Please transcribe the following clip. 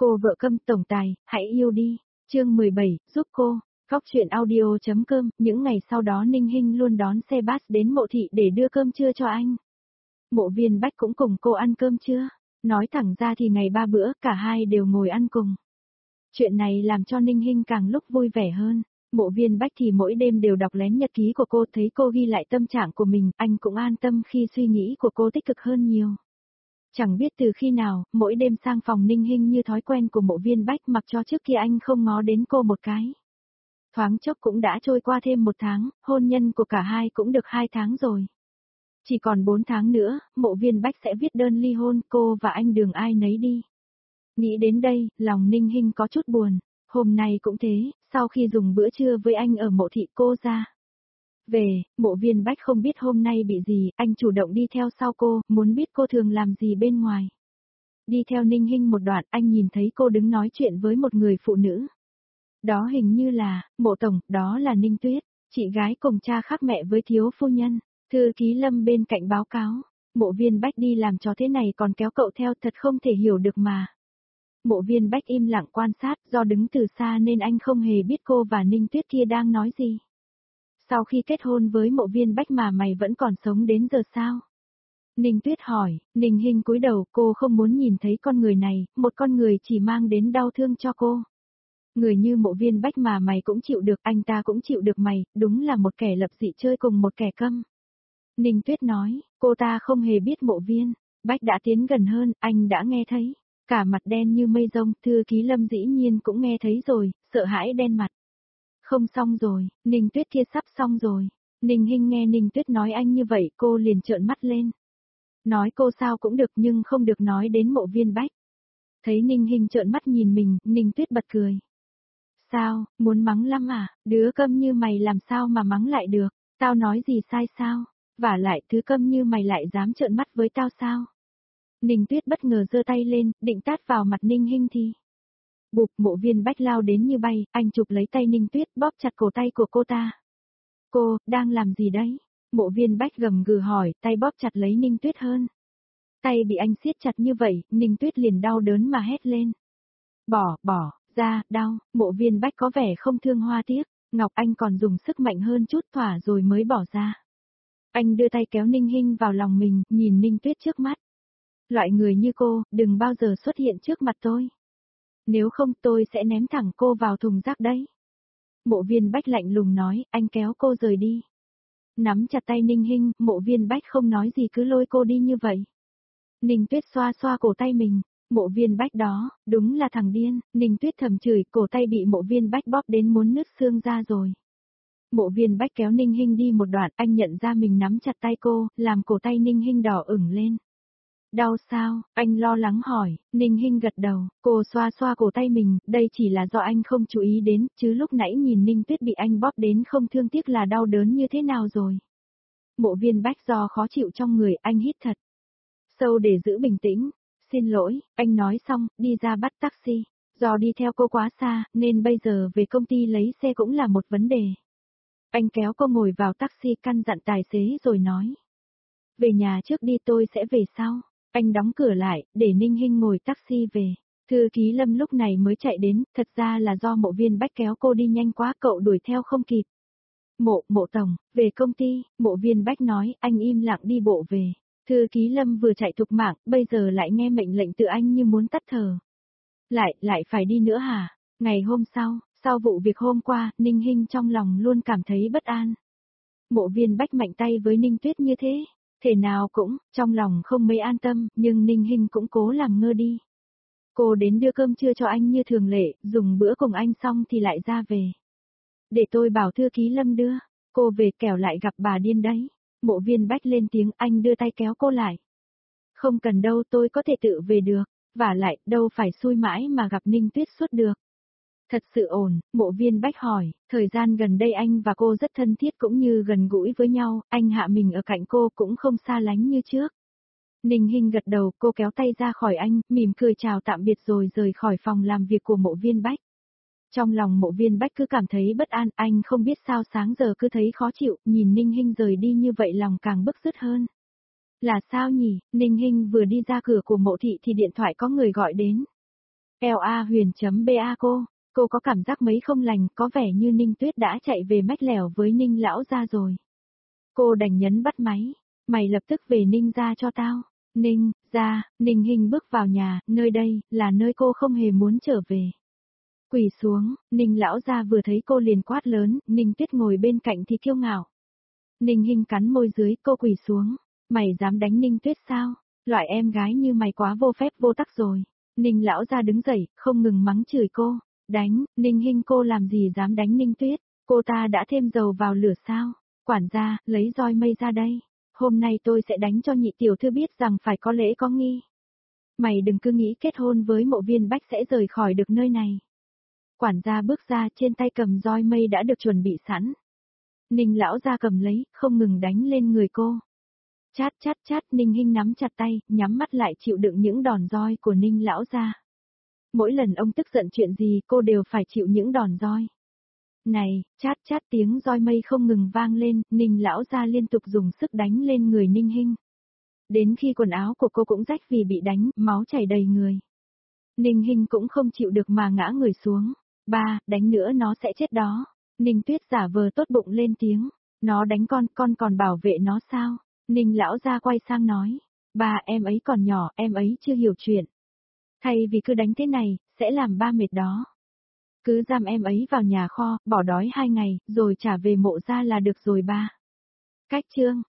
Cô vợ câm tổng tài, hãy yêu đi. Chương 17, giúp cô. Góc truyện audio.com. Những ngày sau đó Ninh Hinh luôn đón xe bus đến Mộ Thị để đưa cơm trưa cho anh. Mộ Viên Bách cũng cùng cô ăn cơm trưa. Nói thẳng ra thì ngày 3 bữa cả hai đều ngồi ăn cùng. Chuyện này làm cho Ninh Hinh càng lúc vui vẻ hơn. Mộ Viên Bách thì mỗi đêm đều đọc lén nhật ký của cô, thấy cô ghi lại tâm trạng của mình, anh cũng an tâm khi suy nghĩ của cô tích cực hơn nhiều. Chẳng biết từ khi nào, mỗi đêm sang phòng Ninh Hinh như thói quen của Mộ Viên Bách, mặc cho trước kia anh không ngó đến cô một cái. Thoáng chốc cũng đã trôi qua thêm 1 tháng, hôn nhân của cả hai cũng được 2 tháng rồi. Chỉ còn 4 tháng nữa, Mộ Viên Bách sẽ viết đơn ly hôn, cô và anh đường ai nấy đi. Nghĩ đến đây, lòng Ninh Hinh có chút buồn. Hôm nay cũng thế, sau khi dùng bữa trưa với anh ở Mộ Thị cô ra về, Mộ Viên Bách không biết hôm nay bị gì, anh chủ động đi theo sau cô, muốn biết cô thường làm gì bên ngoài. Đi theo Ninh Hinh một đoạn, anh nhìn thấy cô đứng nói chuyện với một người phụ nữ. Đó hình như là, Mộ Tổng, đó là Ninh Tuyết, chị gái cùng cha khác mẹ với thiếu phu nhân. Thư ký Lâm bên cạnh báo cáo, Mộ Viên Bách đi làm cho thế này còn kéo cậu theo, thật không thể hiểu được mà. Mộ Viên Bách im lặng quan sát, do đứng từ xa nên anh không hề biết cô và Ninh Tuyết kia đang nói gì. Sau khi kết hôn với Mộ Viên Bách mà mày vẫn còn sống đến giờ sao? Ninh Tuyết hỏi. Ninh Hinh cúi đầu, cô không muốn nhìn thấy con người này, một con người chỉ mang đến đau thương cho cô. Người như Mộ Viên Bách mà mày cũng chịu được, anh ta cũng chịu được mày, đúng là một kẻ lập dị chơi cùng một kẻ câm. Ninh Tuyết nói, cô ta không hề biết Mộ Viên Bách đã tiến gần hơn, anh đã nghe thấy. Cả mặt đen như mây rông, thư ký Lâm dĩ nhiên cũng nghe thấy rồi, sợ hãi đen mặt. Không xong rồi, Ninh Tuyết kia sắp xong rồi. Ninh Hinh nghe Ninh Tuyết nói anh như vậy, cô liền trợn mắt lên. Nói cô sao cũng được nhưng không được nói đến Mộ Viên Bách. Thấy Ninh Hinh trợn mắt nhìn mình, Ninh Tuyết bật cười. Sao, muốn mắng lắm à, đứa câm như mày làm sao mà mắng lại được, tao nói gì sai sao, vả lại thứ câm như mày lại dám trợn mắt với tao sao. Ninh Tuyết bất ngờ giơ tay lên, định tát vào mặt Ninh Hinh thì. Bụp, Mộ Viên Bách lao đến như bay, anh chụp lấy tay Ninh Tuyết bóp chặt cổ tay của cô ta. Cô, đang làm gì đấy? Mộ Viên Bách gầm gừ hỏi, tay bóp chặt lấy Ninh Tuyết hơn. Tay bị anh siết chặt như vậy, Ninh Tuyết liền đau đớn mà hét lên. Bỏ ra, đau, Mộ Viên Bách có vẻ không thương hoa tiếc, Ngọc Anh còn dùng sức mạnh hơn chút thỏa rồi mới bỏ ra. Anh đưa tay kéo Ninh Hinh vào lòng mình, nhìn Ninh Tuyết trước mắt. Loại người như cô, đừng bao giờ xuất hiện trước mặt tôi. Nếu không tôi sẽ ném thẳng cô vào thùng rác đấy. Mộ Viên Bách lạnh lùng nói, anh kéo cô rời đi. Nắm chặt tay Ninh Hinh, Mộ Viên Bách không nói gì cứ lôi cô đi như vậy. Ninh Tuyết xoa xoa cổ tay mình, Mộ Viên Bách đó, đúng là thằng điên, Ninh Tuyết thầm chửi, cổ tay bị Mộ Viên Bách bóp đến muốn nứt xương ra rồi. Mộ Viên Bách kéo Ninh Hinh đi một đoạn, anh nhận ra mình nắm chặt tay cô, làm cổ tay Ninh Hinh đỏ ửng lên. Đau sao? Anh lo lắng hỏi. Ninh Hinh gật đầu, cô xoa xoa cổ tay mình, đây chỉ là do anh không chú ý đến, chứ lúc nãy nhìn Ninh Tuyết bị anh bóp đến không thương tiếc là đau đớn như thế nào rồi. Mộ Viên Bách do khó chịu trong người, anh hít thật sâu để giữ bình tĩnh. Xin lỗi, anh nói xong, đi ra bắt taxi. Do đi theo cô quá xa, nên bây giờ về công ty lấy xe cũng là một vấn đề. Anh kéo cô ngồi vào taxi, căn dặn tài xế rồi nói. Về nhà trước đi, tôi sẽ về sau. Anh đóng cửa lại, để Ninh Hinh ngồi taxi về. Thư ký Lâm lúc này mới chạy đến, thật ra là do Mộ Viên Bách kéo cô đi nhanh quá, cậu đuổi theo không kịp. Mộ Tổng, về công ty, Mộ Viên Bách nói, anh im lặng đi bộ về. Thư ký Lâm vừa chạy thục mạng, bây giờ lại nghe mệnh lệnh từ anh như muốn tắt thở. Lại phải đi nữa hả? Ngày hôm sau vụ việc hôm qua, Ninh Hinh trong lòng luôn cảm thấy bất an. Mộ Viên Bách mạnh tay với Ninh Tuyết như thế. Thể nào cũng, trong lòng không mấy an tâm, nhưng Ninh Hinh cũng cố làm ngơ đi. Cô đến đưa cơm trưa cho anh như thường lệ, dùng bữa cùng anh xong thì lại ra về. Để tôi bảo thư ký Lâm đưa, cô về kẻo lại gặp bà điên đấy. Mộ Viên Bách lên tiếng, anh đưa tay kéo cô lại. Không cần đâu, tôi có thể tự về được, vả lại, đâu phải xui mãi mà gặp Ninh Tuyết suốt được. Thật sự ổn, Mộ Viên Bách hỏi, thời gian gần đây anh và cô rất thân thiết cũng như gần gũi với nhau, anh hạ mình ở cạnh cô cũng không xa lánh như trước. Ninh Hinh gật đầu, cô kéo tay ra khỏi anh, mỉm cười chào tạm biệt rồi rời khỏi phòng làm việc của Mộ Viên Bách. Trong lòng Mộ Viên Bách cứ cảm thấy bất an, anh không biết sao sáng giờ cứ thấy khó chịu, nhìn Ninh Hinh rời đi như vậy lòng càng bức rứt hơn. Là sao nhỉ? Ninh Hinh vừa đi ra cửa của Mộ Thị thì điện thoại có người gọi đến. LA Huyền.BA cô có cảm giác mấy không lành, có vẻ như Ninh Tuyết đã chạy về mách lẻo với Ninh lão gia rồi. Cô đành nhấn bắt máy, mày lập tức về Ninh gia cho tao. Ninh gia, Ninh Hinh bước vào nhà, nơi đây là nơi cô không hề muốn trở về. Quỳ xuống, Ninh lão gia vừa thấy cô liền quát lớn, Ninh Tuyết ngồi bên cạnh thì kiêu ngạo. Ninh Hinh cắn môi dưới, cô quỳ xuống, mày dám đánh Ninh Tuyết sao? Loại em gái như mày quá vô phép vô tắc rồi. Ninh lão gia đứng dậy, không ngừng mắng chửi cô. Đánh, Ninh Hinh cô làm gì dám đánh Ninh Tuyết, cô ta đã thêm dầu vào lửa sao? Quản gia, lấy roi mây ra đây. Hôm nay tôi sẽ đánh cho nhị tiểu thư biết rằng phải có lễ có nghi. Mày đừng cứ nghĩ kết hôn với Mộ Viên Bách sẽ rời khỏi được nơi này. Quản gia bước ra, trên tay cầm roi mây đã được chuẩn bị sẵn. Ninh lão gia cầm lấy, không ngừng đánh lên người cô. Chát chát chát, Ninh Hinh nắm chặt tay, nhắm mắt lại chịu đựng những đòn roi của Ninh lão gia. Mỗi lần ông tức giận chuyện gì cô đều phải chịu những đòn roi. Này, chát chát tiếng roi mây không ngừng vang lên, Ninh lão gia liên tục dùng sức đánh lên người Ninh Hinh. Đến khi quần áo của cô cũng rách vì bị đánh, máu chảy đầy người. Ninh Hinh cũng không chịu được mà ngã người xuống. Ba, đánh nữa nó sẽ chết đó. Ninh Tuyết giả vờ tốt bụng lên tiếng. Nó đánh con còn bảo vệ nó sao? Ninh lão gia quay sang nói. Ba, em ấy còn nhỏ, em ấy chưa hiểu chuyện. Thay vì cứ đánh thế này, sẽ làm ba mệt đó. Cứ giam em ấy vào nhà kho, bỏ đói 2 ngày, rồi trả về Mộ gia là được rồi ba. Cách chương.